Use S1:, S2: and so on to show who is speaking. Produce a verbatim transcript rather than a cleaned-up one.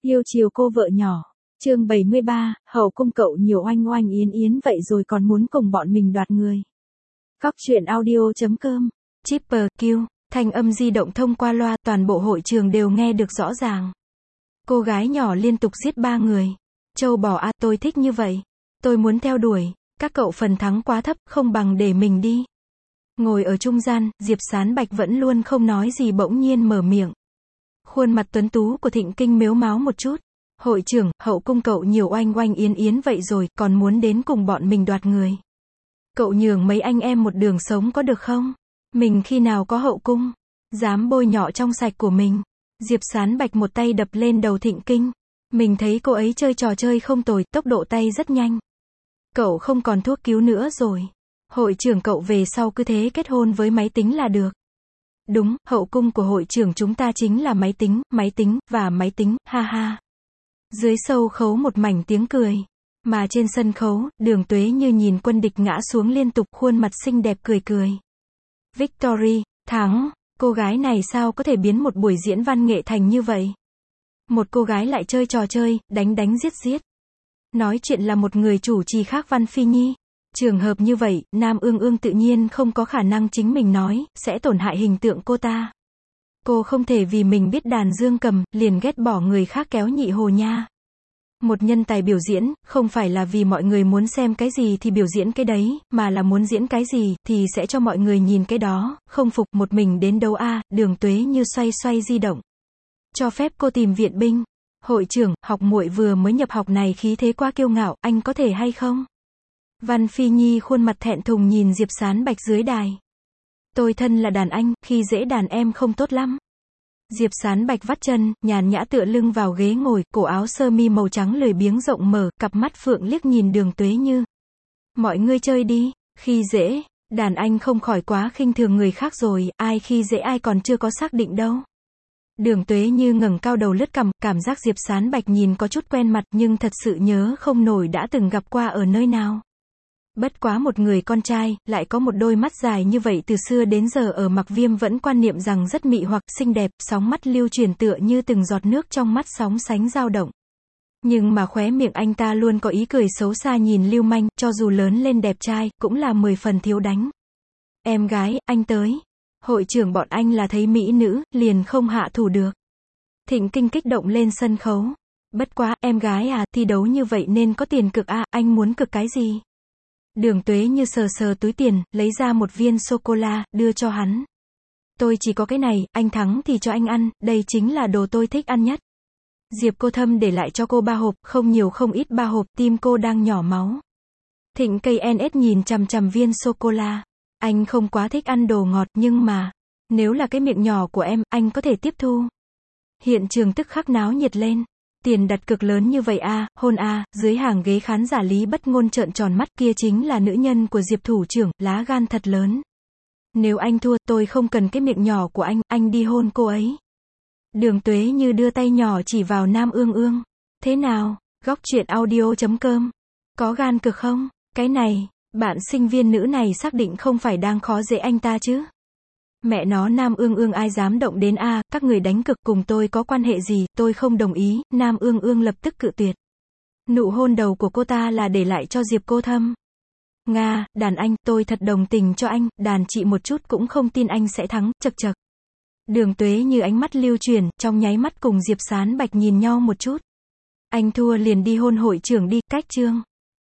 S1: Yêu chiều cô vợ nhỏ. Chương bảy mươi ba, hậu cung cậu nhiều oanh oanh yến yến vậy rồi còn muốn cùng bọn mình đoạt người. Góc truyện audio.com.
S2: Chipper Q, thanh âm di động thông qua loa, toàn bộ hội trường đều nghe được rõ ràng. Cô gái nhỏ liên tục giết ba người. Châu bò a, tôi thích như vậy. Tôi muốn theo đuổi, các cậu phần thắng quá thấp, không bằng để mình đi. Ngồi ở trung gian, Diệp Sán Bạch vẫn luôn không nói gì bỗng nhiên mở miệng. Khuôn mặt tuấn tú của Thịnh Kinh mếu máo một chút. Hội trưởng, hậu cung cậu nhiều oanh oanh yến yến vậy rồi, còn muốn đến cùng bọn mình đoạt người. Cậu nhường mấy anh em một đường sống có được không? Mình khi nào có hậu cung? Dám bôi nhọ trong sạch của mình. Diệp Sán Bạch một tay đập lên đầu Thịnh Kinh. Mình thấy cô ấy chơi trò chơi không tồi, tốc độ tay rất nhanh. Cậu không còn thuốc cứu nữa rồi. Hội trưởng cậu về sau cứ thế kết hôn với máy tính là được. Đúng, hậu cung của hội trưởng chúng ta chính là máy tính, máy tính, và máy tính, ha ha. Dưới sâu khấu một mảnh tiếng cười. Mà trên sân khấu, Đường Tuế như nhìn quân địch ngã xuống liên tục, khuôn mặt xinh đẹp cười cười. Victory, thắng, cô gái này sao có thể biến một buổi diễn văn nghệ thành như vậy? Một cô gái lại chơi trò chơi, đánh đánh giết giết. Nói chuyện là một người chủ trì khác Văn Phi Nhi. Trường hợp như vậy, Nam Ương Ương tự nhiên không có khả năng chính mình nói, sẽ tổn hại hình tượng cô ta. Cô không thể vì mình biết đàn dương cầm, liền ghét bỏ người khác kéo nhị hồ nha. Một nhân tài biểu diễn, không phải là vì mọi người muốn xem cái gì thì biểu diễn cái đấy, mà là muốn diễn cái gì, thì sẽ cho mọi người nhìn cái đó, không phục, một mình đến đâu a. Đường Tuế như xoay xoay di động. Cho phép cô tìm viện binh. Hội trưởng, học muội vừa mới nhập học này khí thế quá kiêu ngạo, anh có thể hay không? Văn Phi Nhi khuôn mặt thẹn thùng nhìn Diệp Sán Bạch dưới đài. Tôi thân là đàn anh, khi dễ đàn em không tốt lắm. Diệp Sán Bạch vắt chân, nhàn nhã tựa lưng vào ghế ngồi, cổ áo sơ mi màu trắng lười biếng rộng mở, cặp mắt phượng liếc nhìn Đường Tuế Như. Mọi ngươi chơi đi, khi dễ, đàn anh không khỏi quá khinh thường người khác rồi, ai khi dễ ai còn chưa có xác định đâu. Đường Tuế Như ngẩng cao đầu lướt cằm, cảm giác Diệp Sán Bạch nhìn có chút quen mặt nhưng thật sự nhớ không nổi đã từng gặp qua ở nơi nào. Bất quá một người con trai, lại có một đôi mắt dài như vậy từ xưa đến giờ ở Mặc Viêm vẫn quan niệm rằng rất mị hoặc, xinh đẹp, sóng mắt lưu truyền tựa như từng giọt nước trong mắt sóng sánh dao động. Nhưng mà khóe miệng anh ta luôn có ý cười xấu xa nhìn lưu manh, cho dù lớn lên đẹp trai, cũng là mười phần thiếu đánh. Em gái, anh tới. Hội trưởng bọn anh là thấy mỹ nữ, liền không hạ thủ được. Thịnh Kinh kích động lên sân khấu. Bất quá, em gái à, thi đấu như vậy nên có tiền cực à, anh muốn cực cái gì? Đường Tuế Như sờ sờ túi tiền, lấy ra một viên sô-cô-la, đưa cho hắn. Tôi chỉ có cái này, anh thắng thì cho anh ăn, đây chính là đồ tôi thích ăn nhất. Diệp Cô Thâm để lại cho cô ba hộp, không nhiều không ít ba hộp, tim cô đang nhỏ máu. Thịnh Cây en ét nhìn chằm chằm viên sô-cô-la. Anh không quá thích ăn đồ ngọt, nhưng mà, nếu là cái miệng nhỏ của em, anh có thể tiếp thu. Hiện trường tức khắc náo nhiệt lên. Tiền đặt cược lớn như vậy a, hôn a, dưới hàng ghế khán giả Lý Bất Ngôn trợn tròn mắt, kia chính là nữ nhân của Diệp thủ trưởng, lá gan thật lớn. Nếu anh thua, tôi không cần cái miệng nhỏ của anh, anh đi hôn cô ấy. Đường Tuế Như đưa tay nhỏ chỉ vào Nam Ương Ương. Thế nào, góc truyện audio.com. Có gan cực không? Cái này, bạn sinh viên nữ này xác định không phải đang khó dễ anh ta chứ? Mẹ nó Nam Ương Ương ai dám động đến a, các người đánh cực cùng tôi có quan hệ gì, tôi không đồng ý. Nam Ương Ương lập tức cự tuyệt. Nụ hôn đầu của cô ta là để lại cho Diệp Cô Thâm. Nga, đàn anh, tôi thật đồng tình cho anh, đàn chị một chút cũng không tin anh sẽ thắng, chật chật. Đường Tuế Như ánh mắt lưu chuyển, trong nháy mắt cùng Diệp Sán Bạch nhìn nhau một chút. Anh thua liền đi hôn hội trưởng đi, cách chương.